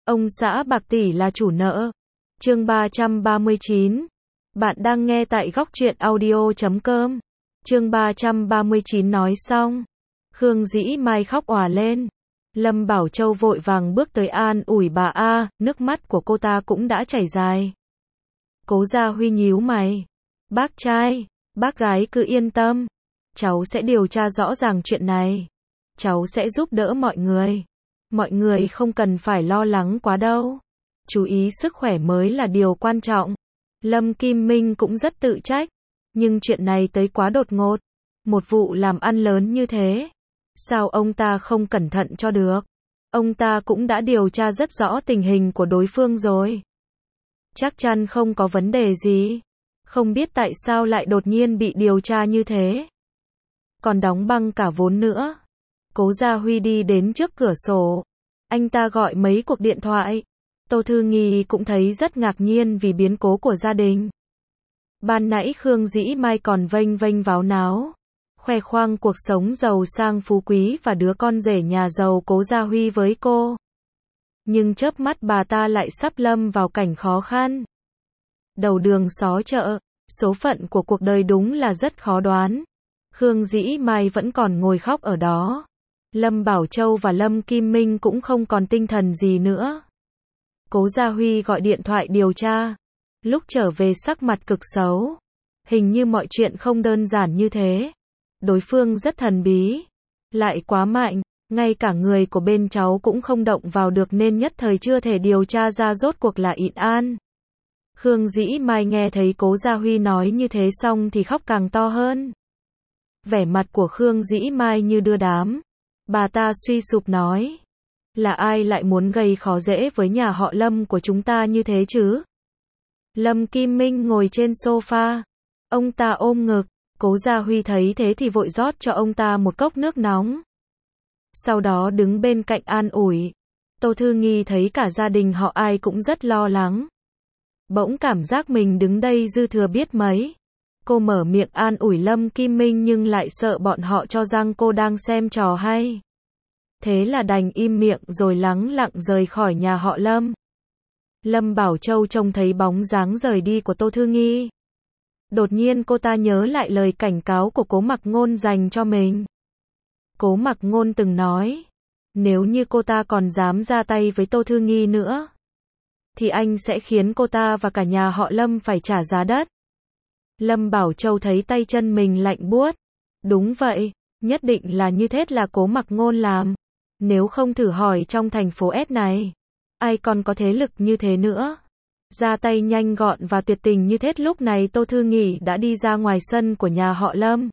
Ông xã bạc tỷ là chủ nợ. Chương 339. Bạn đang nghe tại góc truyện audio.com. Chương 339 nói xong. Khương Dĩ Mai khóc òa lên. Lâm Bảo Châu vội vàng bước tới an ủi bà A, nước mắt của cô ta cũng đã chảy dài. Cố Gia Huy nhíu mày. Bác trai, bác gái cứ yên tâm. Cháu sẽ điều tra rõ ràng chuyện này. Cháu sẽ giúp đỡ mọi người. Mọi người không cần phải lo lắng quá đâu. Chú ý sức khỏe mới là điều quan trọng. Lâm Kim Minh cũng rất tự trách. Nhưng chuyện này tới quá đột ngột. Một vụ làm ăn lớn như thế. Sao ông ta không cẩn thận cho được? Ông ta cũng đã điều tra rất rõ tình hình của đối phương rồi. Chắc chắn không có vấn đề gì. Không biết tại sao lại đột nhiên bị điều tra như thế. Còn đóng băng cả vốn nữa. Cố Gia Huy đi đến trước cửa sổ. Anh ta gọi mấy cuộc điện thoại. Tô Thư Nghi cũng thấy rất ngạc nhiên vì biến cố của gia đình. Ban nãy Khương Dĩ Mai còn vênh vênh váo náo, khoe khoang cuộc sống giàu sang phú quý và đứa con rể nhà giàu Cố Gia Huy với cô. Nhưng chớp mắt bà ta lại sắp lâm vào cảnh khó khăn. Đầu đường xó chợ, số phận của cuộc đời đúng là rất khó đoán. Khương Dĩ Mai vẫn còn ngồi khóc ở đó. Lâm Bảo Châu và Lâm Kim Minh cũng không còn tinh thần gì nữa. Cố Gia Huy gọi điện thoại điều tra. Lúc trở về sắc mặt cực xấu. Hình như mọi chuyện không đơn giản như thế. Đối phương rất thần bí. Lại quá mạnh. Ngay cả người của bên cháu cũng không động vào được nên nhất thời chưa thể điều tra ra rốt cuộc là Ịn An. Khương Dĩ Mai nghe thấy Cố Gia Huy nói như thế xong thì khóc càng to hơn. Vẻ mặt của Khương Dĩ Mai như đưa đám. Bà ta suy sụp nói. Là ai lại muốn gây khó dễ với nhà họ Lâm của chúng ta như thế chứ? Lâm Kim Minh ngồi trên sofa. Ông ta ôm ngực. Cố Gia Huy thấy thế thì vội rót cho ông ta một cốc nước nóng. Sau đó đứng bên cạnh an ủi. Tô Thư Nghi thấy cả gia đình họ ai cũng rất lo lắng. Bỗng cảm giác mình đứng đây dư thừa biết mấy. Cô mở miệng an ủi Lâm Kim Minh nhưng lại sợ bọn họ cho rằng cô đang xem trò hay. Thế là đành im miệng rồi lắng lặng rời khỏi nhà họ Lâm. Lâm Bảo Châu trông thấy bóng dáng rời đi của Tô Thư Nghi. Đột nhiên cô ta nhớ lại lời cảnh cáo của Cố Mặc Ngôn dành cho mình. Cố Mặc Ngôn từng nói, nếu như cô ta còn dám ra tay với Tô Thư Nghi nữa, thì anh sẽ khiến cô ta và cả nhà họ Lâm phải trả giá đắt. Lâm Bảo Châu thấy tay chân mình lạnh buốt. Đúng vậy, nhất định là như thế là Cố Mặc Ngôn làm. Nếu không thử hỏi trong thành phố S này, ai còn có thế lực như thế nữa. Ra tay nhanh gọn và tuyệt tình như thế. Lúc này Tô Thư Nghi đã đi ra ngoài sân của nhà họ Lâm.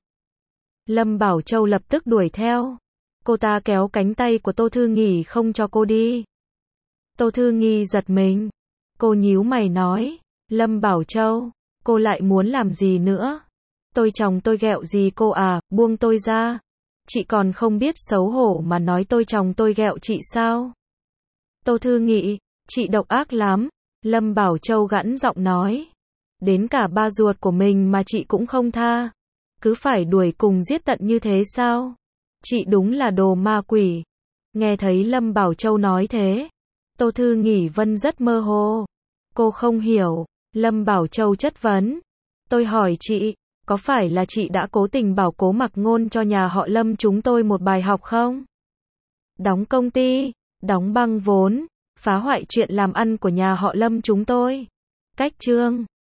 Lâm Bảo Châu lập tức đuổi theo. Cô ta kéo cánh tay của Tô Thư Nghi không cho cô đi. Tô Thư Nghi giật mình. Cô nhíu mày nói, Lâm Bảo Châu, cô lại muốn làm gì nữa? Tôi chồng tôi ghẹo gì cô à, buông tôi ra. Chị còn không biết xấu hổ mà nói tôi chồng tôi ghẹo chị sao? Tô Thư Nghi, chị độc ác lắm. Lâm Bảo Châu gẵn giọng nói. Đến cả ba ruột của mình mà chị cũng không tha. Cứ phải đuổi cùng giết tận như thế sao? Chị đúng là đồ ma quỷ. Nghe thấy Lâm Bảo Châu nói thế, Tô Thư Nghi Vân rất mơ hồ. Cô không hiểu. Lâm Bảo Châu chất vấn. Tôi hỏi chị, có phải là chị đã cố tình bảo Cố Mặc Ngôn cho nhà họ Lâm chúng tôi một bài học không? Đóng công ty, đóng băng vốn, phá hoại chuyện làm ăn của nhà họ Lâm chúng tôi. Cách chương